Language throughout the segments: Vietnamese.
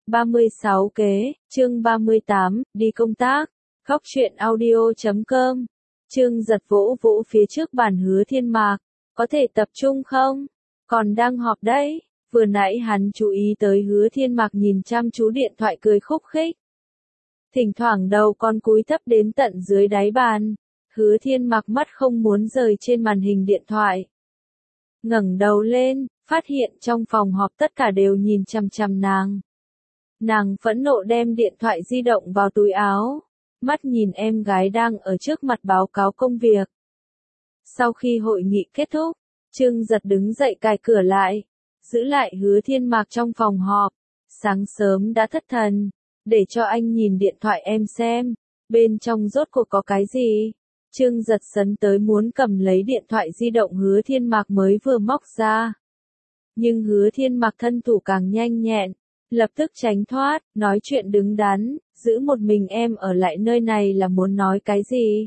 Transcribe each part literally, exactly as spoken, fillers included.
ba mươi sáu kế, chương ba mươi tám, đi công tác. Góc truyện audio chấm com. Trương Giật vỗ vỗ phía trước bàn Hứa Thiên Mạc, có thể tập trung không? Còn đang họp đấy. Vừa nãy hắn chú ý tới Hứa Thiên Mạc nhìn chăm chú điện thoại cười khúc khích. Thỉnh thoảng đầu con cúi thấp đến tận dưới đáy bàn. Hứa Thiên Mạc mắt không muốn rời trên màn hình điện thoại. Ngẩng đầu lên, phát hiện trong phòng họp tất cả đều nhìn chằm chằm nàng. Nàng phẫn nộ đem điện thoại di động vào túi áo, mắt nhìn em gái đang ở trước mặt báo cáo công việc. Sau khi hội nghị kết thúc, Trương Giật đứng dậy cài cửa lại, giữ lại Hứa Thiên Mạc trong phòng họp. Sáng sớm đã thất thần, để cho anh nhìn điện thoại em xem, bên trong rốt cuộc có cái gì. Trương Giật sấn tới muốn cầm lấy điện thoại di động Hứa Thiên Mạc mới vừa móc ra. Nhưng Hứa Thiên Mạc thân thủ càng nhanh nhẹn, lập tức tránh thoát, nói chuyện đứng đắn, giữ một mình em ở lại nơi này là muốn nói cái gì?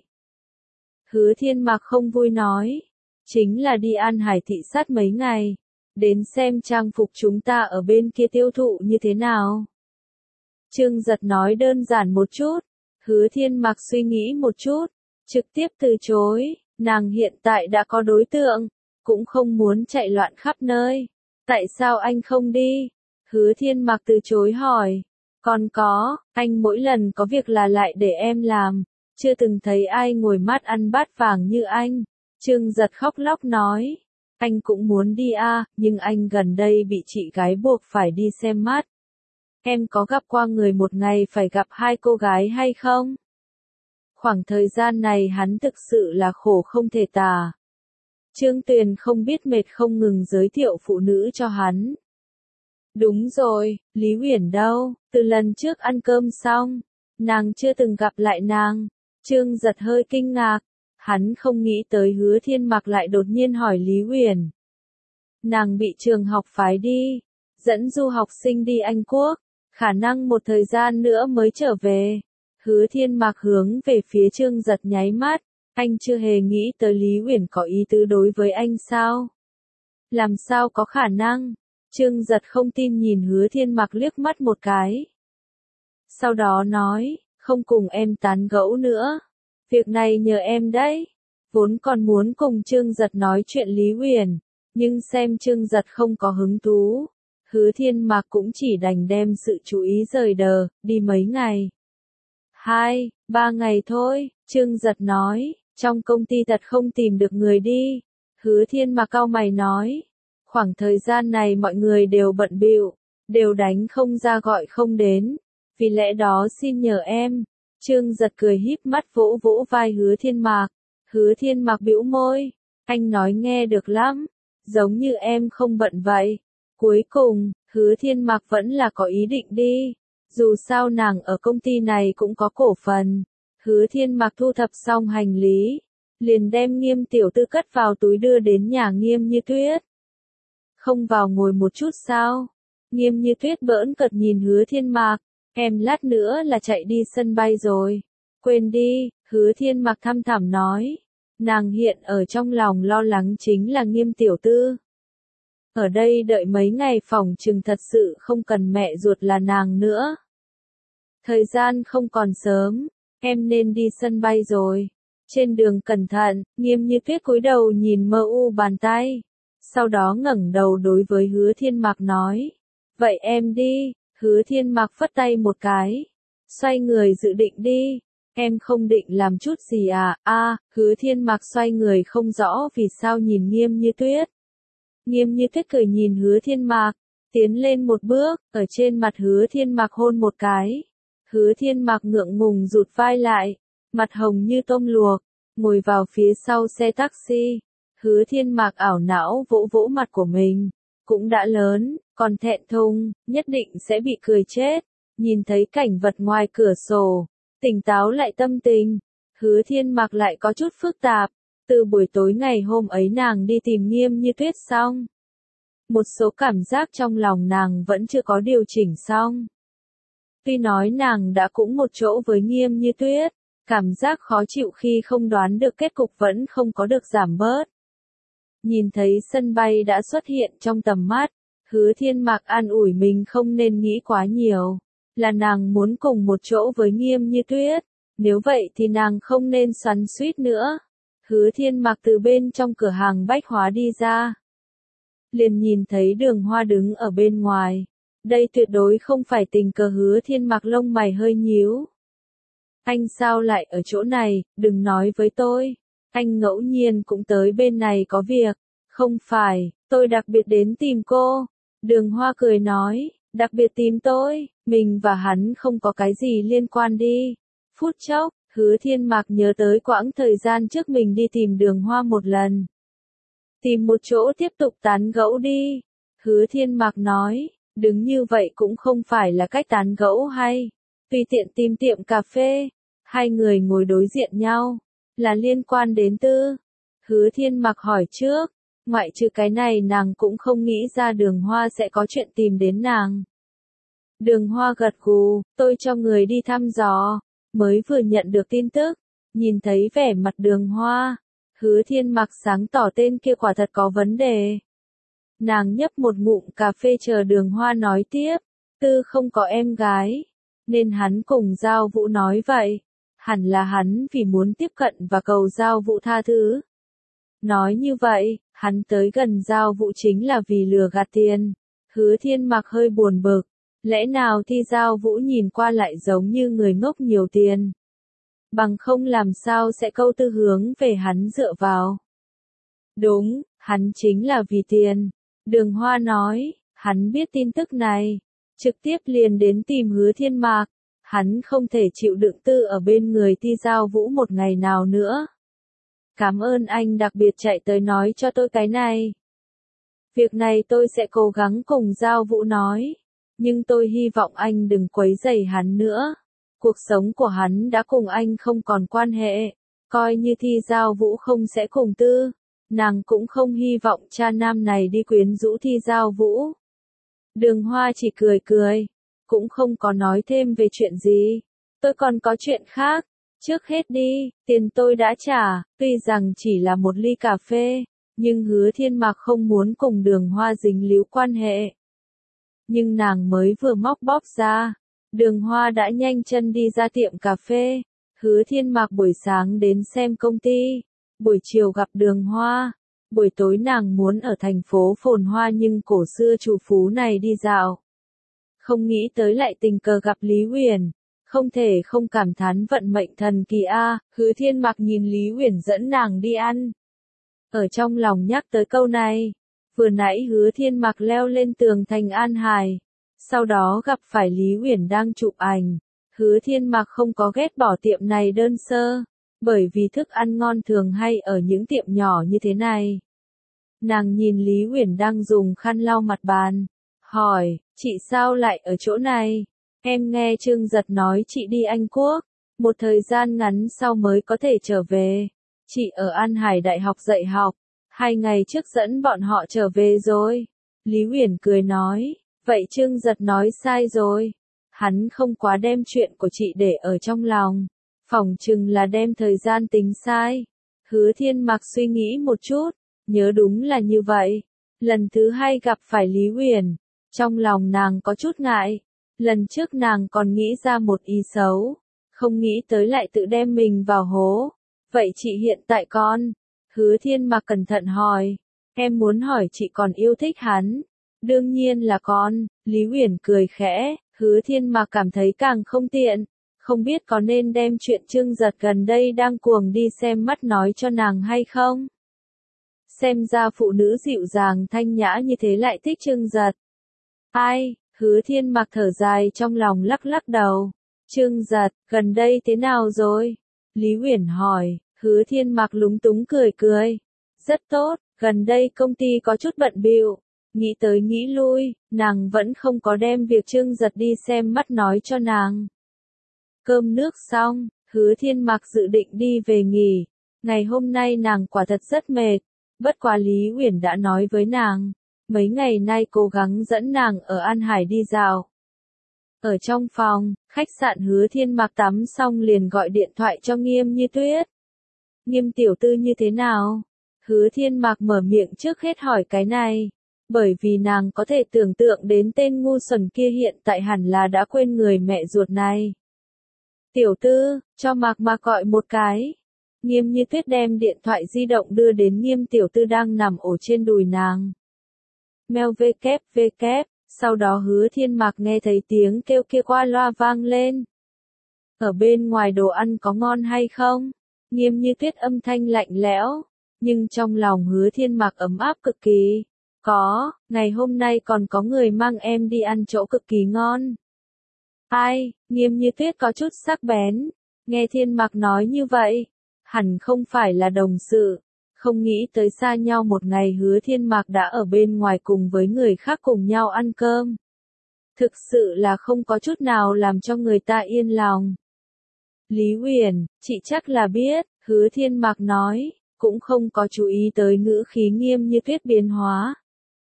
Hứa Thiên Mạc không vui nói, chính là đi An Hải thị sát mấy ngày, đến xem trang phục chúng ta ở bên kia tiêu thụ như thế nào. Trương Giật nói đơn giản một chút, Hứa Thiên Mạc suy nghĩ một chút, trực tiếp từ chối, nàng hiện tại đã có đối tượng, cũng không muốn chạy loạn khắp nơi. Tại sao anh không đi? Hứa Thiên Mạc từ chối hỏi. Còn có, anh mỗi lần có việc là lại để em làm, chưa từng thấy ai ngồi mắt ăn bát vàng như anh. Trương Giật khóc lóc nói, anh cũng muốn đi à, nhưng anh gần đây bị chị gái buộc phải đi xem mắt. Em có gặp qua người một ngày phải gặp hai cô gái hay không? Khoảng thời gian này hắn thực sự là khổ không thể tả. Trương Tuyền không biết mệt không ngừng giới thiệu phụ nữ cho hắn. Đúng rồi, Lý Uyển đâu, từ lần trước ăn cơm xong, nàng chưa từng gặp lại nàng. Trương Giật hơi kinh ngạc, hắn không nghĩ tới Hứa Thiên Mạc lại đột nhiên hỏi Lý Uyển. Nàng bị trường học phái đi, dẫn du học sinh đi Anh Quốc, khả năng một thời gian nữa mới trở về. Hứa Thiên Mạc hướng về phía Trương Giật nháy mắt, anh chưa hề nghĩ tới Lý Uyển có ý tứ đối với anh sao? Làm sao có khả năng? Trương Giật không tin nhìn Hứa Thiên Mạc liếc mắt một cái. Sau đó nói, không cùng em tán gẫu nữa. Việc này nhờ em đấy. Vốn còn muốn cùng Trương Giật nói chuyện Lý Uyển, nhưng xem Trương Giật không có hứng thú. Hứa Thiên Mạc cũng chỉ đành đem sự chú ý rời đờ, đi mấy ngày. Hai, ba ngày thôi, Trương Giật nói, trong công ty thật không tìm được người đi. Hứa Thiên Mạc cau mày nói, khoảng thời gian này mọi người đều bận bịu, đều đánh không ra gọi không đến, vì lẽ đó xin nhờ em. Trương Giật cười híp mắt vỗ vỗ vai Hứa Thiên Mạc. Hứa Thiên Mạc bĩu môi, anh nói nghe được lắm, giống như em không bận vậy. Cuối cùng, Hứa Thiên Mạc vẫn là có ý định đi. Dù sao nàng ở công ty này cũng có cổ phần. Hứa Thiên Mạc thu thập xong hành lý, liền đem Nghiêm tiểu thư cất vào túi đưa đến nhà Nghiêm Như Tuyết. Không vào ngồi một chút sao? Nghiêm Như Tuyết bỡn cợt nhìn Hứa Thiên Mạc, em lát nữa là chạy đi sân bay rồi. Quên đi, Hứa Thiên Mạc thăm thẳm nói. Nàng hiện ở trong lòng lo lắng chính là Nghiêm tiểu thư. Ở đây đợi mấy ngày phòng chừng thật sự không cần mẹ ruột là nàng nữa. Thời gian không còn sớm, em nên đi sân bay rồi. Trên đường cẩn thận, Nghiêm Như Tuyết cúi đầu nhìn mơ u bàn tay. Sau đó ngẩng đầu đối với Hứa Thiên Mạc nói. Vậy em đi. Hứa Thiên Mạc phất tay một cái. Xoay người dự định đi. Em không định làm chút gì à? A, Hứa Thiên Mạc xoay người không rõ vì sao nhìn Nghiêm Như Tuyết. Nghiêm Như Tuyết cười nhìn Hứa Thiên Mạc, tiến lên một bước, ở trên mặt Hứa Thiên Mạc hôn một cái. Hứa Thiên Mạc ngượng ngùng rụt vai lại, mặt hồng như tôm luộc, ngồi vào phía sau xe taxi. Hứa Thiên Mạc ảo não vỗ vỗ mặt của mình, cũng đã lớn, còn thẹn thùng, nhất định sẽ bị cười chết. Nhìn thấy cảnh vật ngoài cửa sổ, tỉnh táo lại tâm tình, Hứa Thiên Mạc lại có chút phức tạp. Từ buổi tối ngày hôm ấy nàng đi tìm Nghiêm Như Tuyết xong, một số cảm giác trong lòng nàng vẫn chưa có điều chỉnh xong. Tuy nói nàng đã cũng một chỗ với Nghiêm Như Tuyết, cảm giác khó chịu khi không đoán được kết cục vẫn không có được giảm bớt. Nhìn thấy sân bay đã xuất hiện trong tầm mắt, Hứa Thiên Mạc an ủi mình không nên nghĩ quá nhiều, là nàng muốn cùng một chỗ với Nghiêm Như Tuyết, nếu vậy thì nàng không nên xoắn xuýt nữa. Hứa Thiên Mạc từ bên trong cửa hàng bách hóa đi ra, liền nhìn thấy Đường Hoa đứng ở bên ngoài. Đây tuyệt đối không phải tình cờ. Hứa Thiên Mạc lông mày hơi nhíu. Anh sao lại ở chỗ này, đừng nói với tôi. Anh ngẫu nhiên cũng tới bên này có việc. Không phải, tôi đặc biệt đến tìm cô. Đường Hoa cười nói, đặc biệt tìm tôi, mình và hắn không có cái gì liên quan đi. Phút chốc, Hứa Thiên Mạc nhớ tới quãng thời gian trước mình đi tìm Đường Hoa một lần. Tìm một chỗ tiếp tục tán gẫu đi. Hứa Thiên Mạc nói, đứng như vậy cũng không phải là cách tán gẫu hay. Tùy tiện tìm tiệm cà phê, hai người ngồi đối diện nhau, là liên quan đến tư. Hứa Thiên Mạc hỏi trước, ngoại trừ cái này nàng cũng không nghĩ ra Đường Hoa sẽ có chuyện tìm đến nàng. Đường Hoa gật gù, tôi cho người đi thăm dò, mới vừa nhận được tin tức, nhìn thấy vẻ mặt Đường Hoa. Hứa Thiên Mạc sáng tỏ tên kia quả thật có vấn đề. Nàng nhấp một ngụm cà phê chờ Đường Hoa nói tiếp, tư không có em gái, nên hắn cùng Giao Vũ nói vậy. Hẳn là hắn vì muốn tiếp cận và cầu Giao Vũ tha thứ. Nói như vậy, hắn tới gần Giao Vũ chính là vì lừa gạt tiền. Hứa Thiên Mạc hơi buồn bực, lẽ nào thì Giao Vũ nhìn qua lại giống như người ngốc nhiều tiền. Bằng không làm sao sẽ câu tư hướng về hắn dựa vào. Đúng, hắn chính là vì tiền. Đường Hoa nói, hắn biết tin tức này, trực tiếp liền đến tìm Hứa Thiên Mạc. Hắn không thể chịu đựng tư ở bên người Ti Giao Vũ một ngày nào nữa. Cảm ơn anh đặc biệt chạy tới nói cho tôi cái này. Việc này tôi sẽ cố gắng cùng Giao Vũ nói, nhưng tôi hy vọng anh đừng quấy rầy hắn nữa. Cuộc sống của hắn đã cùng anh không còn quan hệ, coi như Thi Giao Vũ không sẽ cùng tư, nàng cũng không hy vọng cha nam này đi quyến rũ Thi Giao Vũ. Đường Hoa chỉ cười cười, cũng không có nói thêm về chuyện gì. Tôi còn có chuyện khác, trước hết đi, tiền tôi đã trả, tuy rằng chỉ là một ly cà phê, nhưng Hứa Thiên Mạc không muốn cùng Đường Hoa dính líu quan hệ. Nhưng nàng mới vừa móc bóp ra, Đường Hoa đã nhanh chân đi ra tiệm cà phê. Hứa Thiên Mạc buổi sáng đến xem công ty, buổi chiều gặp Đường Hoa, buổi tối nàng muốn ở thành phố phồn hoa nhưng cổ xưa trù phú này đi dạo. Không nghĩ tới lại tình cờ gặp Lý Uyển, không thể không cảm thán vận mệnh thần kỳ a. Hứa Thiên Mạc nhìn Lý Uyển dẫn nàng đi ăn, ở trong lòng nhắc tới câu này. Vừa nãy Hứa Thiên Mạc leo lên tường thành An Hải, sau đó gặp phải Lý Uyển đang chụp ảnh. Hứa Thiên Mạc không có ghét bỏ tiệm này đơn sơ, bởi vì thức ăn ngon thường hay ở những tiệm nhỏ như thế này. Nàng nhìn Lý Uyển đang dùng khăn lau mặt bàn, hỏi, chị sao lại ở chỗ này? Em nghe Trương Giật nói chị đi Anh Quốc, một thời gian ngắn sau mới có thể trở về. Chị ở An Hải Đại học dạy học, hai ngày trước dẫn bọn họ trở về rồi. Lý Uyển cười nói, vậy Trương Giật nói sai rồi. Hắn không quá đem chuyện của chị để ở trong lòng, phỏng chừng là đem thời gian tính sai. Hứa Thiên Mạc suy nghĩ một chút, nhớ đúng là như vậy. Lần thứ hai gặp phải Lý Uyển, trong lòng nàng có chút ngại. Lần trước nàng còn nghĩ ra một ý xấu, không nghĩ tới lại tự đem mình vào hố. Vậy chị hiện tại con? Hứa Thiên Mạc cẩn thận hỏi. Em muốn hỏi chị còn yêu thích hắn? Đương nhiên là con. Lý Uyển cười khẽ. Hứa Thiên Mạc cảm thấy càng không tiện, không biết có nên đem chuyện Trương Giật gần đây đang cuồng đi xem mắt nói cho nàng hay không. Xem ra phụ nữ dịu dàng thanh nhã như thế lại thích Trương Giật. Ai? Hứa Thiên Mạc thở dài trong lòng lắc lắc đầu. Trương Giật, gần đây thế nào rồi? Lý Uyển hỏi. Hứa Thiên Mạc lúng túng cười cười. Rất tốt, gần đây công ty có chút bận bịu. Nghĩ tới nghĩ lui, nàng vẫn không có đem việc Trương Giật đi xem mắt nói cho nàng. Cơm nước xong, Hứa Thiên Mạc dự định đi về nghỉ. Ngày hôm nay nàng quả thật rất mệt, bất quá Lý Uyển đã nói với nàng, mấy ngày nay cố gắng dẫn nàng ở An Hải đi dạo. Ở trong phòng, khách sạn Hứa Thiên Mạc tắm xong liền gọi điện thoại cho Nghiêm Như Tuyết. Nghiêm tiểu tư như thế nào? Hứa Thiên Mạc mở miệng trước hết hỏi cái này. bởi vì nàng có thể tưởng tượng đến tên ngu xuẩn kia hiện tại hẳn là đã quên người mẹ ruột này. Tiểu tư, cho Mạc Mạc gọi một cái. Nghiêm Như Tuyết đem điện thoại di động đưa đến Nghiêm tiểu tư đang nằm ổ trên đùi nàng. Mèo vê kép vê kép, sau đó Hứa Thiên Mạc nghe thấy tiếng kêu kia qua loa vang lên. Ở bên ngoài đồ ăn có ngon hay không? Nghiêm Như Tuyết âm thanh lạnh lẽo, nhưng trong lòng Hứa Thiên Mạc ấm áp cực kỳ. Có, ngày hôm nay còn có người mang em đi ăn chỗ cực kỳ ngon. Ai, Nghiêm Như Tuyết có chút sắc bén, nghe Thiên Mạc nói như vậy, hẳn không phải là đồng sự, không nghĩ tới xa nhau một ngày Hứa Thiên Mạc đã ở bên ngoài cùng với người khác cùng nhau ăn cơm. Thực sự là không có chút nào làm cho người ta yên lòng. Lý Uyển, chị chắc là biết, Hứa Thiên Mạc nói, cũng không có chú ý tới ngữ khí Nghiêm Như Tuyết biến hóa.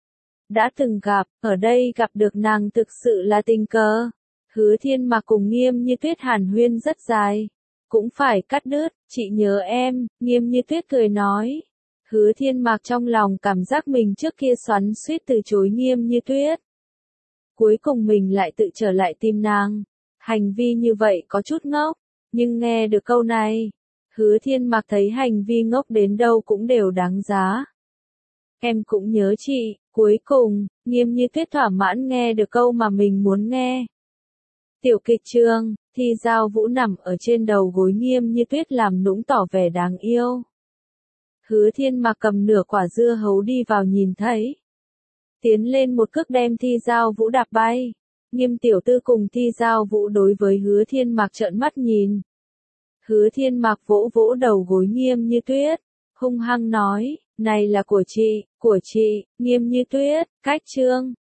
Đã từng gặp, ở đây gặp được nàng thực sự là tình cờ. Hứa Thiên Mạc cùng Nghiêm Như Tuyết hàn huyên rất dài. Cũng phải cắt đứt, chị nhớ em, Nghiêm Như Tuyết cười nói. Hứa Thiên Mạc trong lòng cảm giác mình trước kia xoắn suýt từ chối Nghiêm Như Tuyết. Cuối cùng mình lại tự trở lại tìm nàng. Hành vi như vậy có chút ngốc, nhưng nghe được câu này, Hứa Thiên Mạc thấy hành vi ngốc đến đâu cũng đều đáng giá. Em cũng nhớ chị, cuối cùng, Nghiêm Như Tuyết thỏa mãn nghe được câu mà mình muốn nghe. Tiểu kịch trường, Thi Giao Vũ nằm ở trên đầu gối Nghiêm Như Tuyết làm nũng tỏ vẻ đáng yêu. Hứa Thiên Mạc cầm nửa quả dưa hấu đi vào nhìn thấy. Tiến lên một cước đem Thi Giao Vũ đạp bay. Nghiêm tiểu tư cùng Thi Giao Vũ đối với Hứa Thiên Mạc trợn mắt nhìn. Hứa Thiên Mạc vỗ vỗ đầu gối Nghiêm Như Tuyết, hung hăng nói, này là của chị, của chị, Nghiêm Như Tuyết, cách trương,